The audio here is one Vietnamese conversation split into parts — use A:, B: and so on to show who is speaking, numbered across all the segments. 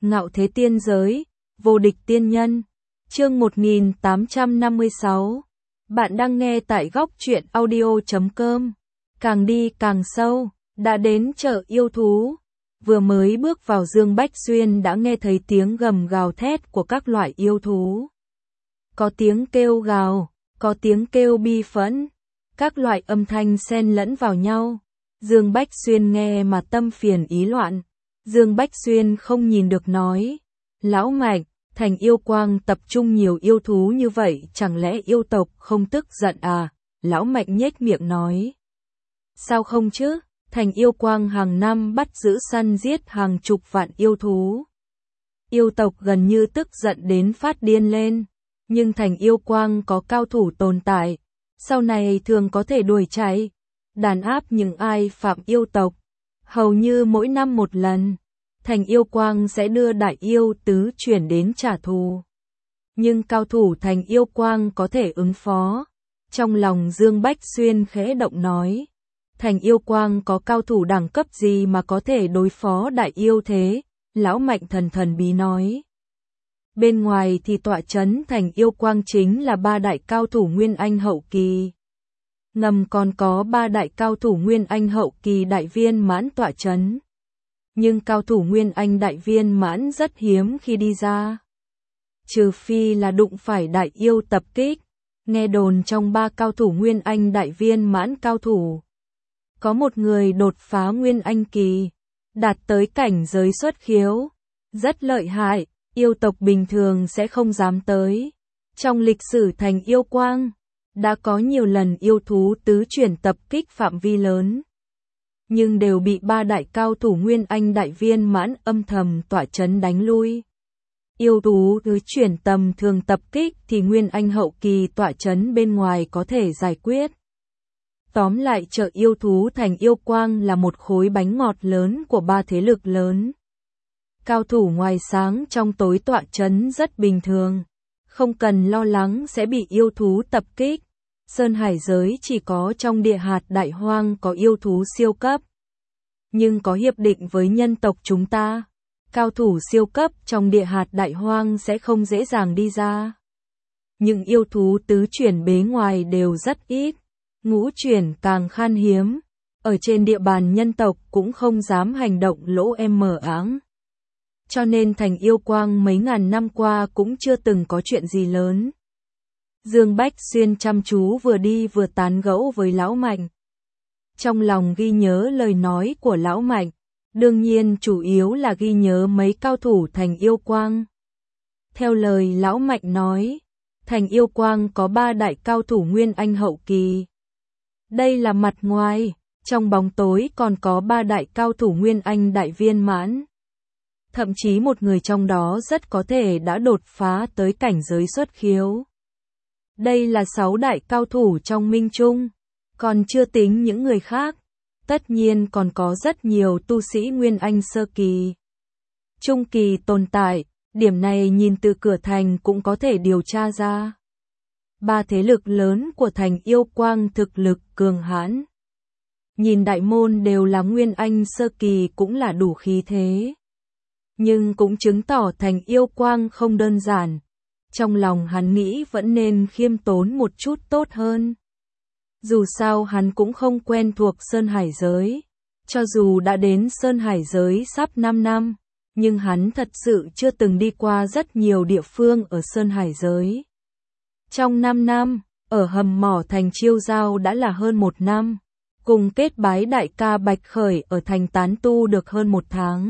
A: Ngạo thế tiên giới, vô địch tiên nhân. Chương 1856. Bạn đang nghe tại góc truyện audio.com. Càng đi càng sâu, đã đến chợ yêu thú. Vừa mới bước vào Dương Bách Xuyên đã nghe thấy tiếng gầm gào thét của các loại yêu thú. Có tiếng kêu gào, có tiếng kêu bi phẫn, các loại âm thanh xen lẫn vào nhau. Dương Bách Xuyên nghe mà tâm phiền ý loạn. Dương Bách Xuyên không nhìn được nói, lão Mạnh, thành yêu quang tập trung nhiều yêu thú như vậy chẳng lẽ yêu tộc không tức giận à? Lão Mạnh nhếch miệng nói. Sao không chứ, thành yêu quang hàng năm bắt giữ săn giết hàng chục vạn yêu thú. Yêu tộc gần như tức giận đến phát điên lên, nhưng thành yêu quang có cao thủ tồn tại, sau này thường có thể đuổi chạy, đàn áp những ai phạm yêu tộc. Hầu như mỗi năm một lần, thành yêu quang sẽ đưa đại yêu tứ chuyển đến trả thù. Nhưng cao thủ thành yêu quang có thể ứng phó. Trong lòng Dương Bách Xuyên khẽ động nói, thành yêu quang có cao thủ đẳng cấp gì mà có thể đối phó đại yêu thế? Lão Mạnh thần bí nói. Bên ngoài thì tọa trấn thành yêu quang chính là ba đại cao thủ Nguyên Anh hậu kỳ. Ngầm còn có ba đại cao thủ Nguyên Anh hậu kỳ đại viên mãn tọa trấn. Nhưng cao thủ Nguyên Anh đại viên mãn rất hiếm khi đi ra. Trừ phi là đụng phải đại yêu tập kích. Nghe đồn trong ba cao thủ Nguyên Anh đại viên mãn cao thủ, có một người đột phá Nguyên Anh kỳ, đạt tới cảnh giới xuất khiếu. Rất lợi hại, yêu tộc bình thường sẽ không dám tới. Trong lịch sử thành yêu quang, đã có nhiều lần yêu thú tứ chuyển tập kích phạm vi lớn, nhưng đều bị ba đại cao thủ Nguyên Anh đại viên mãn âm thầm tọa trấn đánh lui. Yêu thú tứ chuyển tầm thường tập kích thì Nguyên Anh hậu kỳ tọa trấn bên ngoài có thể giải quyết. Tóm lại chợ yêu thú thành yêu quang là một khối bánh ngọt lớn của ba thế lực lớn. Cao thủ ngoài sáng trong tối tọa trấn rất bình thường, không cần lo lắng sẽ bị yêu thú tập kích. Sơn Hải giới chỉ có trong địa hạt đại hoang có yêu thú siêu cấp. Nhưng có hiệp định với nhân tộc chúng ta, cao thủ siêu cấp trong địa hạt đại hoang sẽ không dễ dàng đi ra. Những yêu thú tứ chuyển bề ngoài đều rất ít, ngũ chuyển càng khan hiếm. Ở trên địa bàn nhân tộc cũng không dám hành động lỗ mờ áng. Cho nên thành yêu quang mấy ngàn năm qua cũng chưa từng có chuyện gì lớn. Dương Bách Xuyên chăm chú vừa đi vừa tán gẫu với Lão Mạnh. Trong lòng ghi nhớ lời nói của Lão Mạnh, đương nhiên chủ yếu là ghi nhớ mấy cao thủ thành yêu quang. Theo lời Lão Mạnh nói, thành yêu quang có ba đại cao thủ Nguyên Anh hậu kỳ. Đây là mặt ngoài, trong bóng tối còn có ba đại cao thủ Nguyên Anh đại viên mãn. Thậm chí một người trong đó rất có thể đã đột phá tới cảnh giới xuất khiếu. Đây là 6 đại cao thủ trong Minh Trung, còn chưa tính những người khác. Tất nhiên còn có rất nhiều tu sĩ Nguyên Anh sơ kỳ, trung kỳ tồn tại, điểm này nhìn từ cửa thành cũng có thể điều tra ra. Ba thế lực lớn của thành yêu quang thực lực cường hãn. Nhìn đại môn đều là Nguyên Anh sơ kỳ cũng là đủ khí thế. Nhưng cũng chứng tỏ thành yêu quang không đơn giản. Trong lòng hắn nghĩ vẫn nên khiêm tốn một chút tốt hơn. Dù sao hắn cũng không quen thuộc Sơn Hải giới. Cho dù đã đến Sơn Hải giới sắp 5 năm, nhưng hắn thật sự chưa từng đi qua rất nhiều địa phương ở Sơn Hải giới. Trong 5 năm, ở hầm mỏ thành Chiêu Giao đã là hơn 1 năm, cùng kết bái đại ca Bạch Khởi ở thành tán tu được hơn 1 tháng.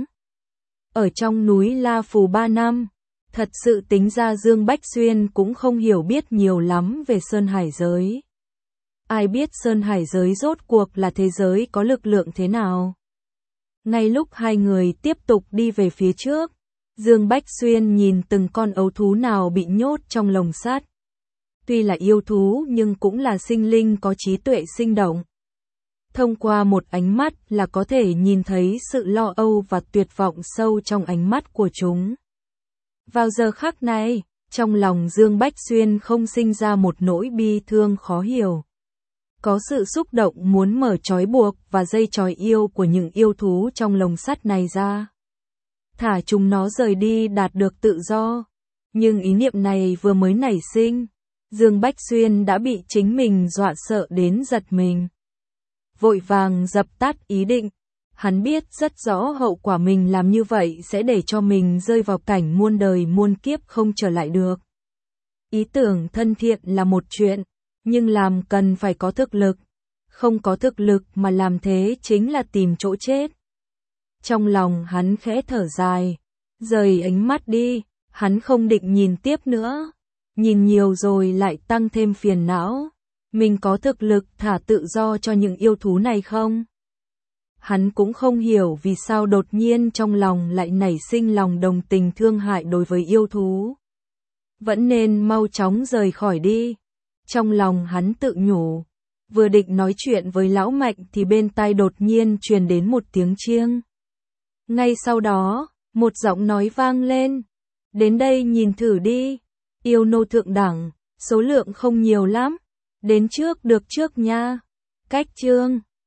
A: Ở trong núi La Phù 3 năm, thật sự tính ra Dương Bách Xuyên cũng không hiểu biết nhiều lắm về Sơn Hải giới. Ai biết Sơn Hải giới rốt cuộc là thế giới có lực lượng thế nào? Ngay lúc hai người tiếp tục đi về phía trước, Dương Bách Xuyên nhìn từng con ấu thú nào bị nhốt trong lồng sắt. Tuy là yêu thú nhưng cũng là sinh linh có trí tuệ sinh động. Thông qua một ánh mắt là có thể nhìn thấy sự lo âu và tuyệt vọng sâu trong ánh mắt của chúng. Vào giờ khắc này, trong lòng Dương Bách Xuyên không sinh ra một nỗi bi thương khó hiểu. Có sự xúc động muốn mở trói buộc và dây trói yêu của những yêu thú trong lồng sắt này ra. thả chúng nó rời đi đạt được tự do. Nhưng ý niệm này vừa mới nảy sinh, Dương Bách Xuyên đã bị chính mình dọa sợ đến giật mình. Vội vàng dập tắt ý định, hắn biết rất rõ hậu quả mình làm như vậy sẽ để cho mình rơi vào cảnh muôn đời muôn kiếp không trở lại được. Ý tưởng thân thiện là một chuyện, nhưng làm cần phải có thực lực. Không có thực lực mà làm thế chính là tìm chỗ chết. Trong lòng hắn khẽ thở dài, rời ánh mắt đi, hắn không định nhìn tiếp nữa. Nhìn nhiều rồi lại tăng thêm phiền não. Mình có thực lực thả tự do cho những yêu thú này không? Hắn cũng không hiểu vì sao đột nhiên trong lòng lại nảy sinh lòng đồng tình thương hại đối với yêu thú. Vẫn nên mau chóng rời khỏi đi. Trong lòng hắn tự nhủ. Vừa định nói chuyện với lão Mạnh thì bên tai đột nhiên truyền đến một tiếng chiêng. Ngay sau đó, một giọng nói vang lên. Đến đây nhìn thử đi. Yêu nô thượng đẳng, số lượng không nhiều lắm. Đến trước được trước nha. Cách chương